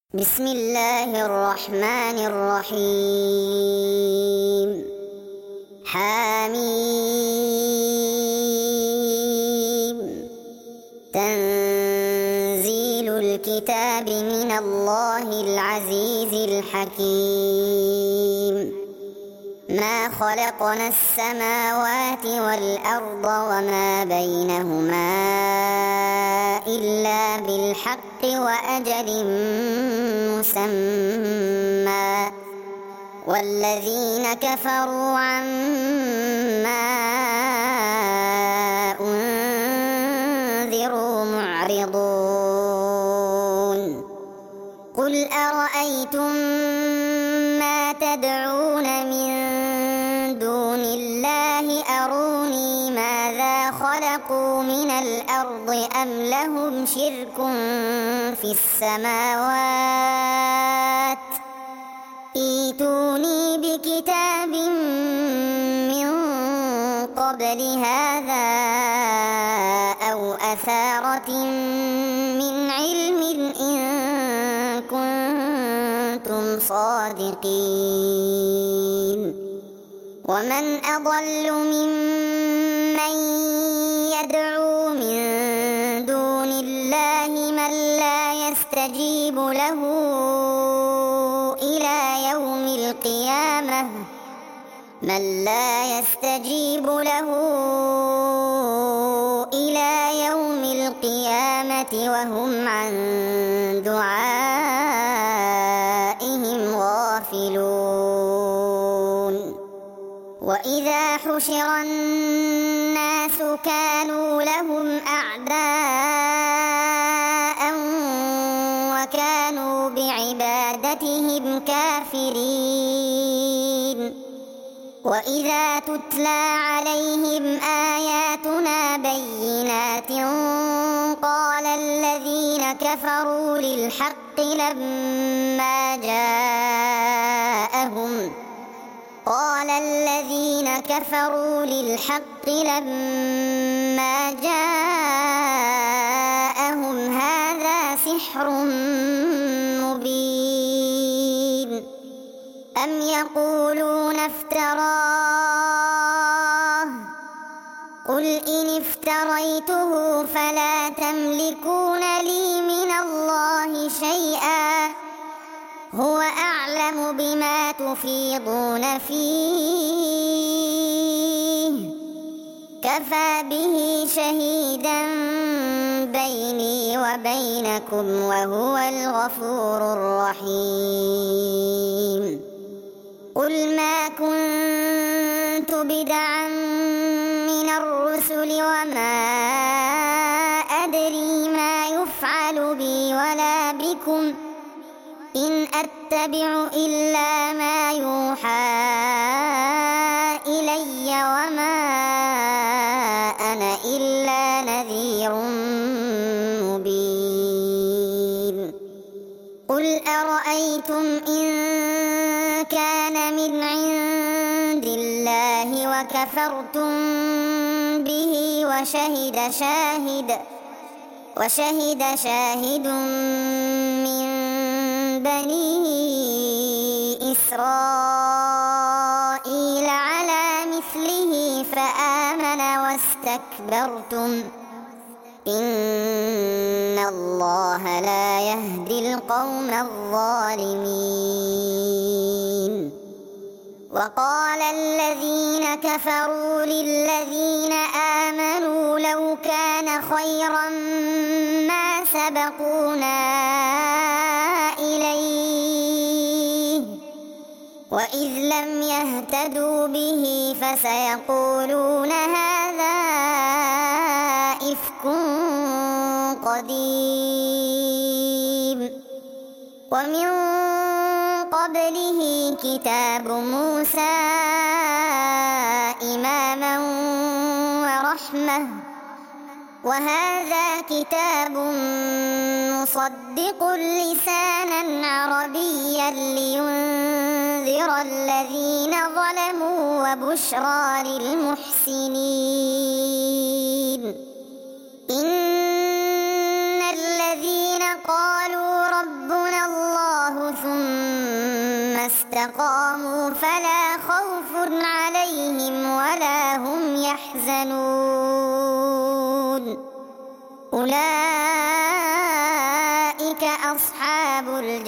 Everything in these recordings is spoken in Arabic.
بسم الله الرحمن الرحيم. حميم. تنزيل الكتاب من الله العزيز الحكيم. ما خلقنا السماوات والأرض وما بينهما إلا بالحق وأجل مسمى، والذين كفروا عما أنذروا معرضون. قل أرأيتم ما تدعون من دون الله أروني ماذا خلقوا من الأرض أم لهم شرك في السماوات، ائتوني بكتاب من قبل هذا أو أثارة من علم إن كنتم صادقين. ومن أضل ممن يدعو من دون الله من لا يستجيب له إلى يوم القيامة وهم عن دعائهم غافلون. وإذا حشر الناس كانوا لهم أعداء وكانوا بعبادتهم كافرين. وإذا تتلى عليهم آياتنا بينات قال الذين كفروا للحق لما جاءهم هذا سحر مبين. أم يقولون افتراه، قل إن افتريته فلا تملكون لي من الله شيئا، هو أعلم بما تفيضون فيه، كفى به شهيدا بيني وبينكم وهو الغفور الرحيم. قل ما كنت بدعا من الرسل وما أدري ما يفعل بي ولا بكم، إن أتبع إلا ما يوحى إلي وما أنا إلا نذير مبين. قل أرأيتم إن كان من عند الله وكفرتم به وشهد شاهد من بني إسرائيل على مثله فآمن واستكبرتم، إن الله لا يهدي القوم الظالمين. وقال الذين كفروا للذين آمنوا لو كان خيرا ما سبقونا إليه، وإذ لم يهتدوا به فسيقولون هذا إفك قديم. ومن قبله كتاب موسى إماما ورحمة، وهذا كتاب مصدق لسانا عربيا لينذر الذين ظلموا وبشرى للمحسنين. إن الذين قالوا ربنا الله واستقاموا فلا خوف عليهم ولا هم يحزنون أولئك أصحاب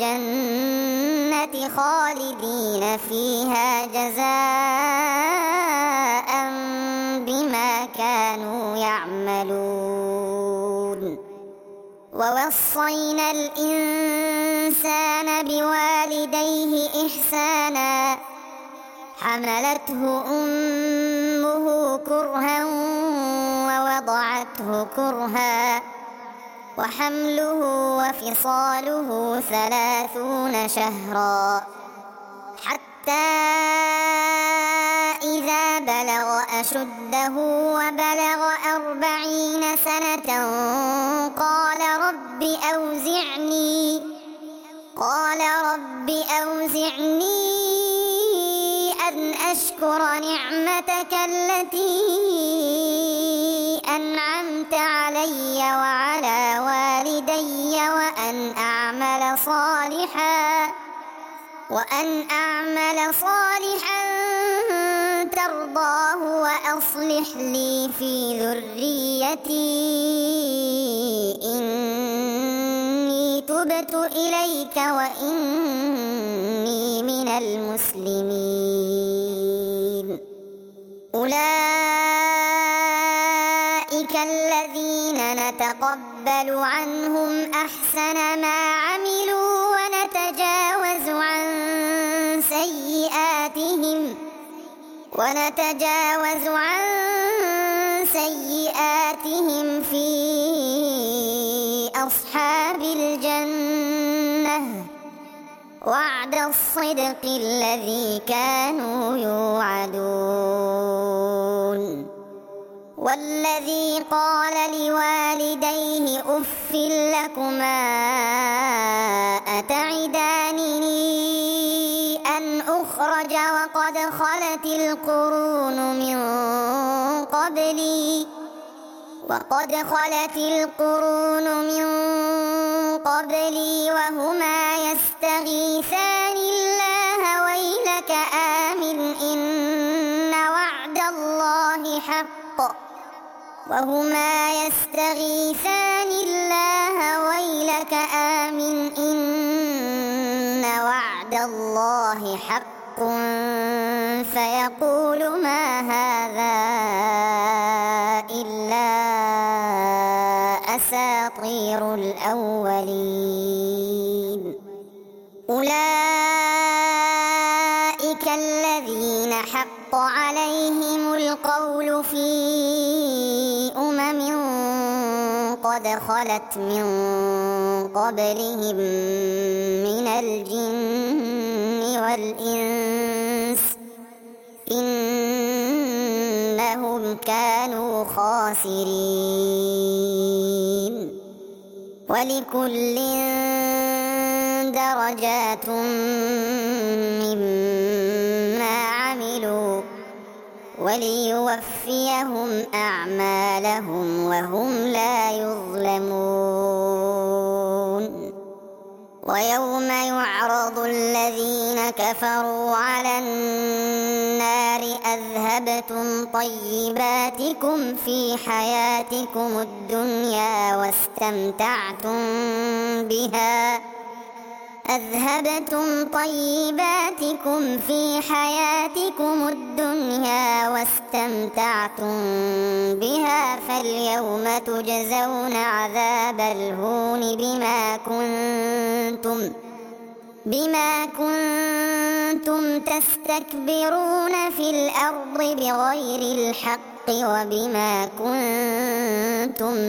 الجنة خالدين فيها جزاء بما كانوا يعملون ووصينا الإنسان بوالديه إحسانا حملته أمه كرها ووضعته كرها وحمله وفصاله 30 شهرا حتى إذا بلغ أشده وبلغ 40 سنة قال رب أوزعني أن أشكر نعمتك التي أنعمت علي وعلى والدي وأن أعمل صالحا ترضاه وأصلح لي في ذريتي إني تبت إليك وإني من المسلمين أولئك الذين نتقبل عنهم أحسن ما عملوا ونتجاوز عن سيئاتهم في أصحاب الجنة وعد الصدق الذي كانوا يوعدون والذي قال لوالديه أف لكما أتعدانني أن أخرج وقد خلت القرون من قبلي وهما يستغيثان الله ويلك آمن إن وعد الله حق فيقول ما هذا إلا أساطير الأولين أولئك الذين حق عليهم القول في أمم قد خلت من قبلهم من الجن والإنس إنهم كانوا خاسرين ولكل درجات مما عملوا وليوفيهم أعمالهم وهم لا يظلمون ويوم يعرض الذين كفروا على النار أذهبتم طيباتكم في حياتكم الدنيا واستمتعتم بها فاليوم تجزون عذاب الهون بما كنتم تستكبرون في الأرض بغير الحق وبما كنتم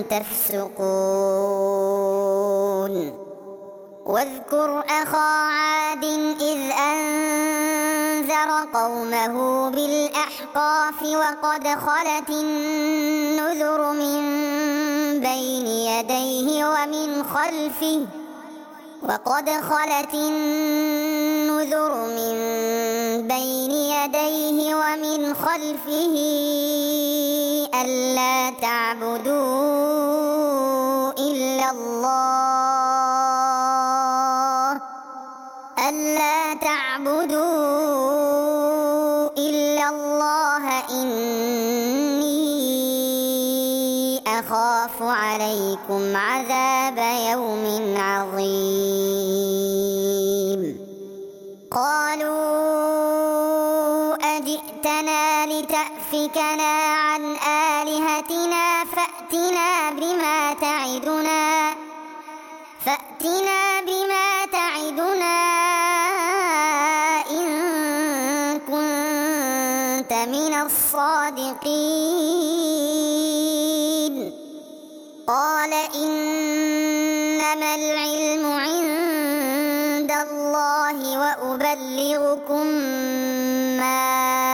تفسقون واذكر أخا عاد إذ أنذر قومه بالأحقاف وقد خلت النذر من بين يديه ومن خلفه ألا تعبدوا ألا تعبدوا إلا الله إني أخاف عليكم عذاب يوم عظيم قالوا أجئتنا لتأفكنا عن آلهتنا فأتنا بما تعدنا إن كنت من الصادقين قال إنما العلم عند الله وأبلغكم ما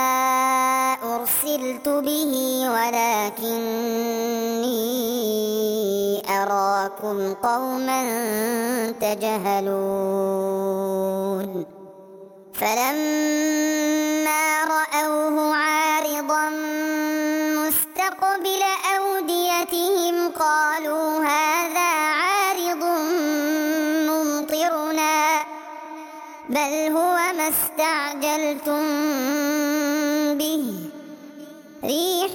أرسلت به ولكني أراكم قوما تجهلون فلما رأوه عارضا مستقبل أوديتهم قالوا هذا عارض ممطرنا بل هو ما استعجلتم به ريح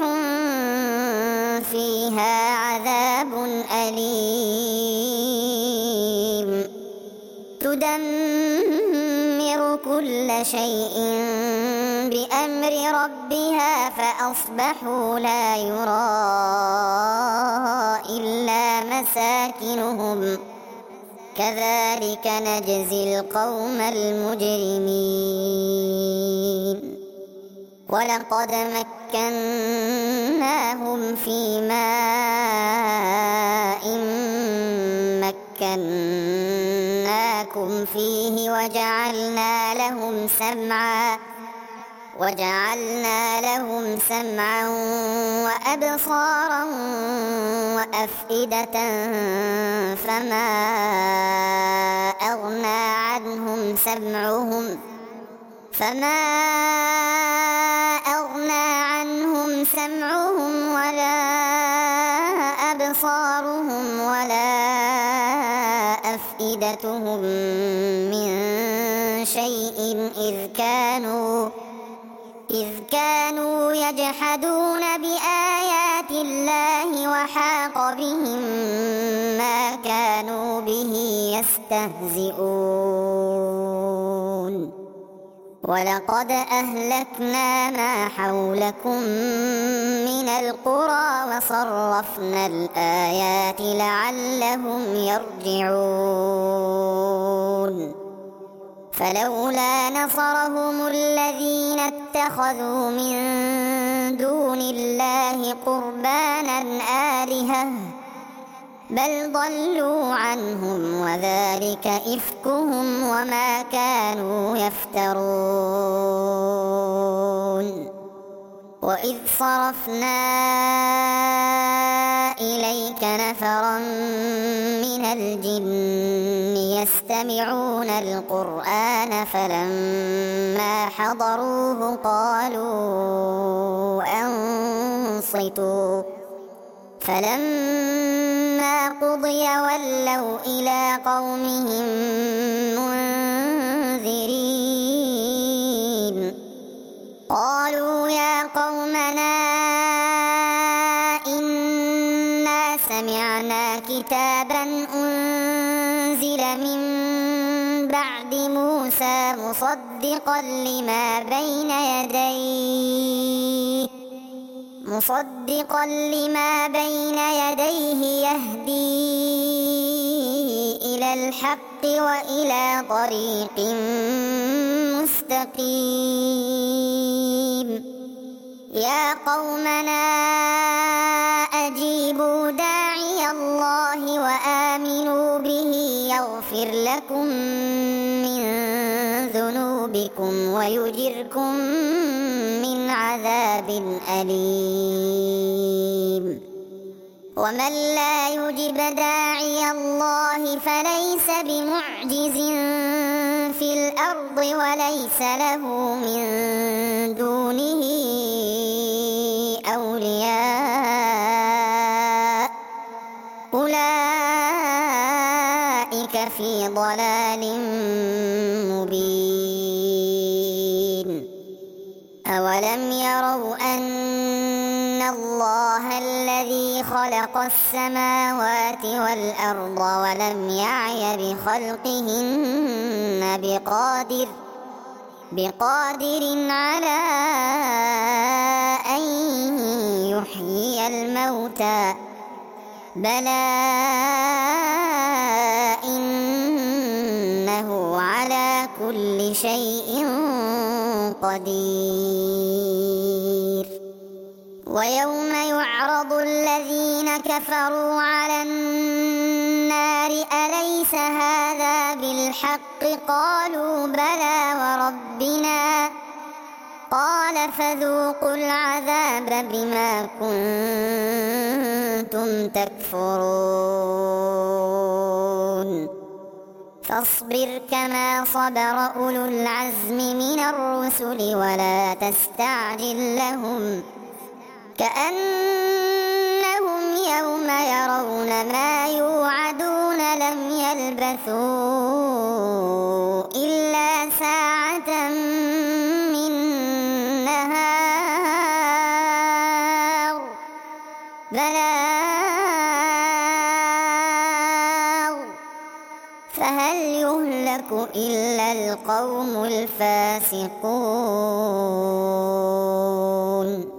فيها عذاب أليم تدمر كل شيء بأمر ربها فأصبحوا لا يرى إلا مساكنهم كذلك نجزي القوم المجرمين ولقد مكناهم في ماء مكناكم فيه وجعلنا لهم سمعا وأبصارا وأفئدة فما أغنى عنهم سمعهم ولا أبصارهم ولا أفئدتهم من شيء إذ كانوا يجحدون بآيات الله وحاق بهم ما كانوا به يستهزئون ولقد أهلكنا ما حولكم من القرى وصرفنا الآيات لعلهم يرجعون فلولا نصرهم الذين اتخذوا من دون الله قربانا آلهة بل ضلوا عنهم وذلك إفكهم وما كانوا يفترون وإذ صرفنا إليك نفرا من الجن يستمعون القرآن فلما حضروه قالوا أنصتوا فلما قضي ولوا إلى قومهم منذرين قالوا يا قومنا إنا سمعنا كتابا أنزل من بعد موسى مصدقا لما بين يديه يهدي إلى الحق وإلى طريق مستقيم يا قومنا أجيبوا داعي الله وآمنوا به يغفر لكم من ذنوبكم ويجركم من عذاب أليم ومن لا يجب داعي الله فليس بمعجز في الأرض وليس له من دونه أولياء أولئك في ضلال مبين ألم يروا أن الله الذي خلق السماوات والأرض ولم يعي بخلقهن بقادر على أن يحيي الموتى بلى إنه على كل شيء قدير. ويوم يعرض الذين كفروا على النار أليس هذا بالحق قالوا بلى وربنا قال فذوقوا العذاب بما كنتم تكفرون. فاصبر كما صبر أولو العزم من الرسل ولا تستعجل لهم كأنهم يوم يرون ما يوعدون لم يلبثوا إلا ساعة من نهار بلاغ فهل يهلك إلا القوم الفاسقون.